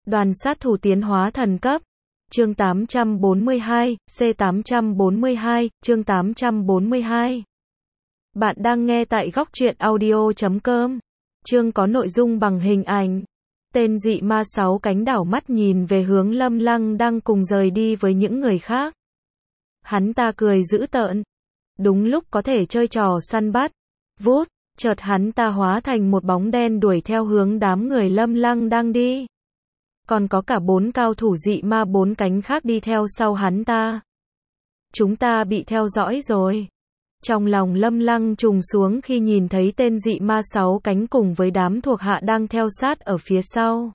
Đoàn sát thủ tiến hóa thần cấp. Chương 842, C842, chương 842. Bạn đang nghe tại góc truyện audio.com. Chương có nội dung bằng hình ảnh. Tên dị ma 6 cánh đảo mắt nhìn về hướng Lâm Lăng đang cùng rời đi với những người khác. Hắn ta cười dữ tợn. Đúng lúc có thể chơi trò săn bắt. Vút, chợt hắn ta hóa thành một bóng đen đuổi theo hướng đám người Lâm Lăng đang đi. Còn có cả 4 cao thủ dị ma 4 cánh khác đi theo sau hắn ta. Chúng ta bị theo dõi rồi. Trong lòng Lâm Lăng trùng xuống khi nhìn thấy tên dị ma 6 cánh cùng với đám thuộc hạ đang theo sát ở phía sau.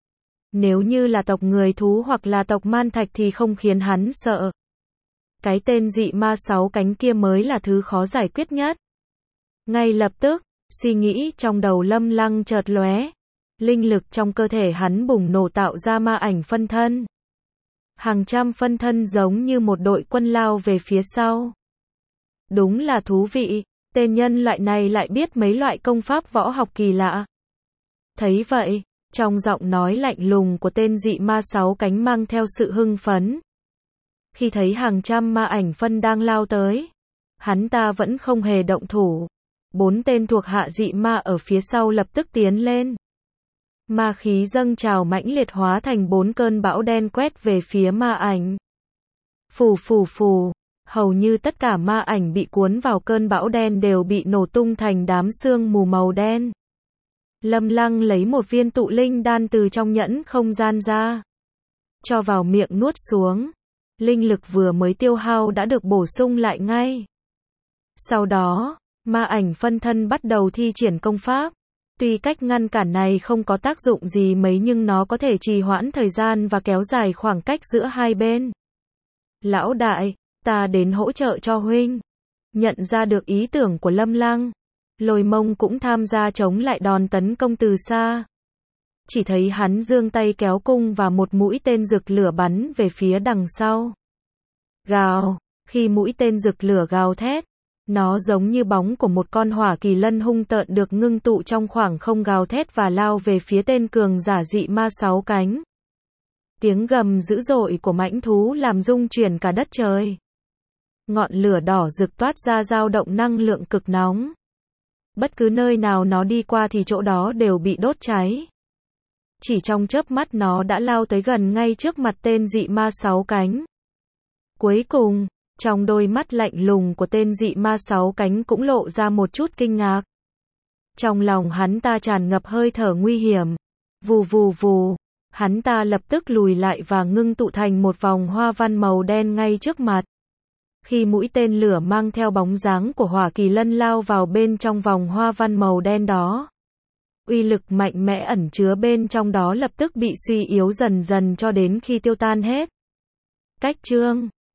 Nếu như là tộc người thú hoặc là tộc man thạch thì không khiến hắn sợ. Cái tên dị ma 6 cánh kia mới là thứ khó giải quyết nhất. Ngay lập tức, suy nghĩ trong đầu Lâm Lăng chợt lóe. Linh lực trong cơ thể hắn bùng nổ tạo ra ma ảnh phân thân. Hàng trăm phân thân giống như một đội quân lao về phía sau. Đúng là thú vị, tên nhân loại này lại biết mấy loại công pháp võ học kỳ lạ. Thấy vậy, trong giọng nói lạnh lùng của tên dị ma 6 cánh mang theo sự hưng phấn. Khi thấy hàng trăm ma ảnh phân đang lao tới, hắn ta vẫn không hề động thủ. 4 tên thuộc hạ dị ma ở phía sau lập tức tiến lên. Ma khí dâng trào mãnh liệt hóa thành 4 cơn bão đen quét về phía ma ảnh. Phù phù phù, hầu như tất cả ma ảnh bị cuốn vào cơn bão đen đều bị nổ tung thành đám sương mù màu đen. Lâm Lăng lấy một viên tụ linh đan từ trong nhẫn không gian ra, cho vào miệng nuốt xuống. Linh lực vừa mới tiêu hao đã được bổ sung lại ngay. Sau đó, ma ảnh phân thân bắt đầu thi triển công pháp. Tuy cách ngăn cản này không có tác dụng gì mấy nhưng nó có thể trì hoãn thời gian và kéo dài khoảng cách giữa hai bên. Lão đại, ta đến hỗ trợ cho huynh. Nhận ra được ý tưởng của Lâm Lăng, Lôi Mông cũng tham gia chống lại đòn tấn công từ xa. Chỉ thấy hắn giương tay kéo cung và một mũi tên rực lửa bắn về phía đằng sau. Gào, khi mũi tên rực lửa gào thét, nó giống như bóng của một con hỏa kỳ lân hung tợn được ngưng tụ trong khoảng không gào thét và lao về phía tên cường giả dị ma 6 cánh. Tiếng gầm dữ dội của mãnh thú làm rung chuyển cả đất trời. Ngọn lửa đỏ rực toát ra dao động năng lượng cực nóng. Bất cứ nơi nào nó đi qua thì chỗ đó đều bị đốt cháy. Chỉ trong chớp mắt nó đã lao tới gần ngay trước mặt tên dị ma 6 cánh. Cuối cùng, trong đôi mắt lạnh lùng của tên dị ma 6 cánh cũng lộ ra một chút kinh ngạc. Trong lòng hắn ta tràn ngập hơi thở nguy hiểm. Vù vù vù, hắn ta lập tức lùi lại và ngưng tụ thành một vòng hoa văn màu đen ngay trước mặt. Khi mũi tên lửa mang theo bóng dáng của hỏa kỳ lân lao vào bên trong vòng hoa văn màu đen đó, uy lực mạnh mẽ ẩn chứa bên trong đó lập tức bị suy yếu dần dần cho đến khi tiêu tan hết. Cách chương